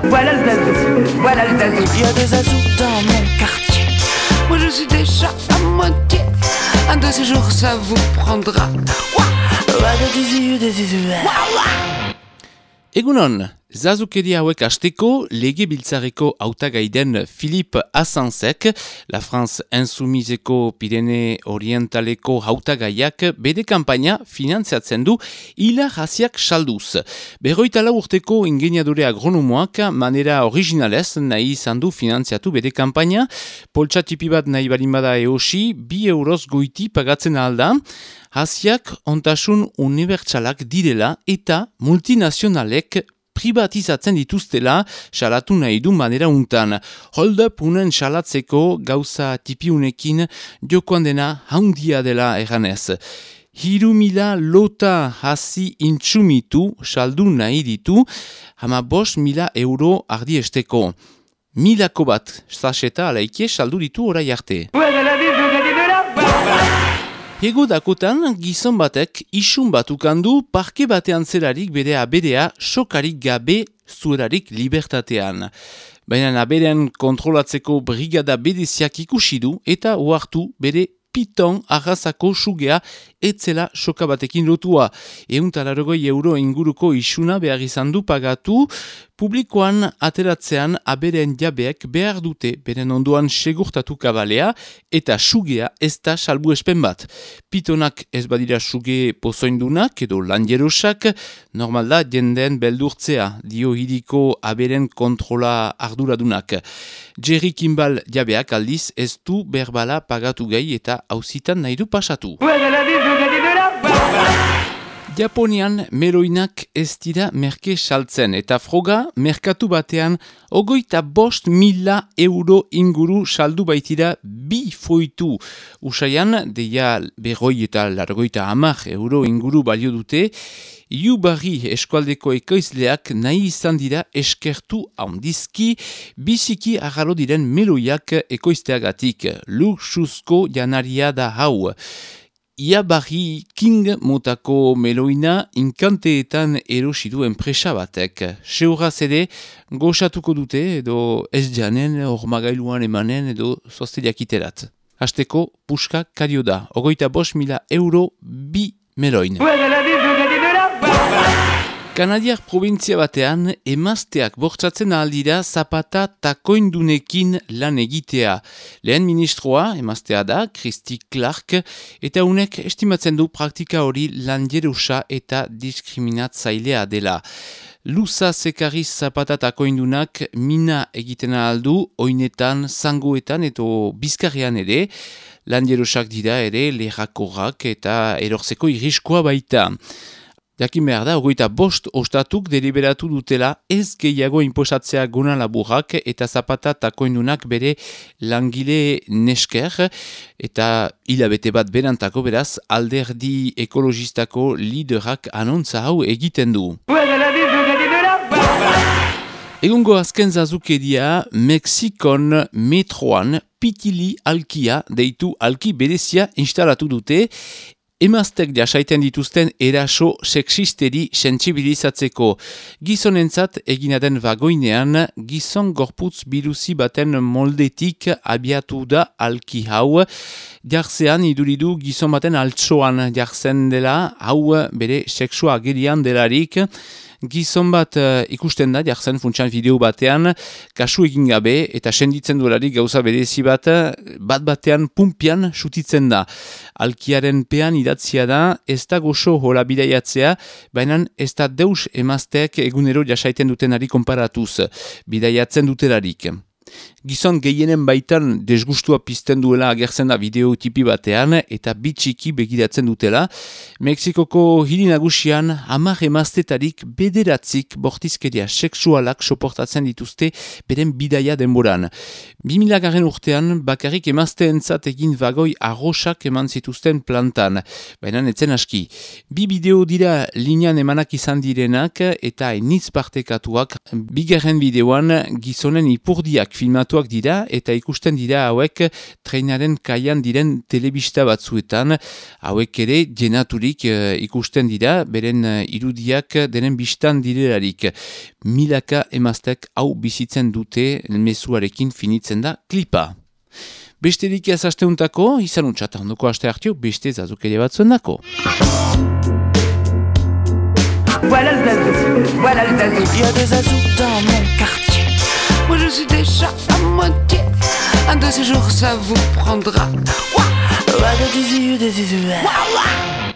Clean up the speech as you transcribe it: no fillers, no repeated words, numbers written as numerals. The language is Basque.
Voilà le zazou, voilà le zazou. Il y a des zazous dans mon quartier. Moi je suis déjà à moitié. Un de ces jours ça vous prendra. Egunon, zazukeria hauek hasteko legebiltzarreko hautagai den Philippe Assansek, La France Insoumiseko Pirene Orientaleko hautagaiak bere kanpaina finantziatzen du hilar hasiak salduz. 24 urteko ingeniadore agronomoak manera originalez nahi izan du finantziatu bere kanpaina, poltsa tipi bat nahi balin bada eosi, 2 euroz goiti pagatzen alda, hasiak ontasun unibertsalak direla eta multinazionalek privatizatzen dituztela salatu nahi du manera untan. Hold up unen salatzeko gauza tipiunekin jokoan dena haundia dela eganez. 3.000 lota hasi intsumitu saldu nahi ditu, 15.000 euro ardi esteko. 1000 bat saseta alaikie saldu ditu orai arte. Hego dakotan, gizon batek isun bat ukandu parke batean zelarik bere aberea sokarik gabe zuerarik libertatean. Baina aberean kontrolatzeko brigada bereziak ikusi du eta ohartu bere piton arrazako sugea etzela soka batekin lotua. 180 euro inguruko isuna behar izan du pagatu, publikoan ateratzean aberen jabeek behar dute beren ondoan segurtatu kabalea eta sugea ez da salbuespen bat. Pitonak ez badira suge pozoindunak edo lanjerosak, normal da jendeen beldurtzea, dio hiriko aberen kontrola arduradunak. Jerry Kimball jabeak aldiz ez du berbala pagatu gai eta auzitan nahi du pasatu. Japonian meloinak ez dira merke saltzen eta froga merkatu batean 25.000 euro inguru saldu baitira 2 foitu. Usaian, deia 40 eta 50 euro inguru balio dute, Iubarri eskualdeko ekoizleak nahi izan dira eskertu handizki, biziki agarro diren meloiak ekoizteagatik. Luxuzko janaria da hau. Iubarri King motako meloina inkanteetan erosidu enpresa batek. Seuraz ere, goxatuko dute edo ez janen, ormagailuan emanen edo zozteliak iterat. Hasteko, puska kario da. 25.000 euro 2 meloin. Kanadiar provintzia batean emazteak bortzatzen aldira zapata takoindunekin lan egitea. Lehen ministroa emaztea da, Christy Clark, eta unek estimatzen du praktika hori lanjerusa eta diskriminatzailea dela. Luza zekarriz zapata takoindunak mina egiten aldu, oinetan, zangoetan edo bizkarrean ere, lanjerusak dira ere lerrakorrak eta erorzeko irriskoa baita. Jakin behar da, 25 ostatuk deliberatu dutela ez gehiago inposatzea gona laburrak eta zapata takoindunak bere langile nesker eta hilabete bat berantako beraz alderdi ekologistako liderak anontza hau egiten du. Egungo azken zazukeria Mexikon metroan pitili alkia deitu alki berezia instalatu dute, emaztek jasaiten dituzten eraso sexisteri sentsibilizatzeko. Gizonentzat egina den vagoinean, gizon gorputz biluzi baten moldetik abiatu da alki hau. Jartzean iduridu gizon baten altsoan jartzen dela, hau bere sexua agerian delarik. Gizon bat ikusten da, jartzen funtsan video batean, kasu egin gabe eta senditzen duelarik gauza berezi bat-batean pumpian sutitzen da. Alkiaren pean idatzia da, ez da goxo hola bidaiatzea, baina ez da deus emazteak egunero jasaiten dutenari konparatuz, bidaiatzen dutelarik. Gizon gehienen baitan desgustua pizten duela agertzen da bideo tipi batean eta bitxiki begiratzen dutela. Mexikoko hiri nagusian 10 emaztetarik 9 bortizkeria sexualak soportatzen dituzte beren bidaia denboran. 2000 urtean bakarrik emazteentzat egin vagoi arrosak eman zituzten plantan, baina etzen aski. 2 bideo dira linean emanak izan direnak eta enitz partekatuak. 2. bideoan gizonen ipurdiak filmatuak dira eta ikusten dira hauek trenaren kaian diren telebista batzuetan, hauek ere jenaturik ikusten dira, beren irudiak denen bistan direlarik. Milaka emaztek hau bizitzen dute, mezuarekin finitzen da klipa. Besterik ez asteuntako, izan untxat ondoko aste hartio, beste zazukere batzuen dako. Voilà le zazou, voilà le zazou. Il y a des zazous dans mon quartier. Moi je suis déjà à moitié. Un de ces jours ça vous prendra. Ouah, ouah, ouah.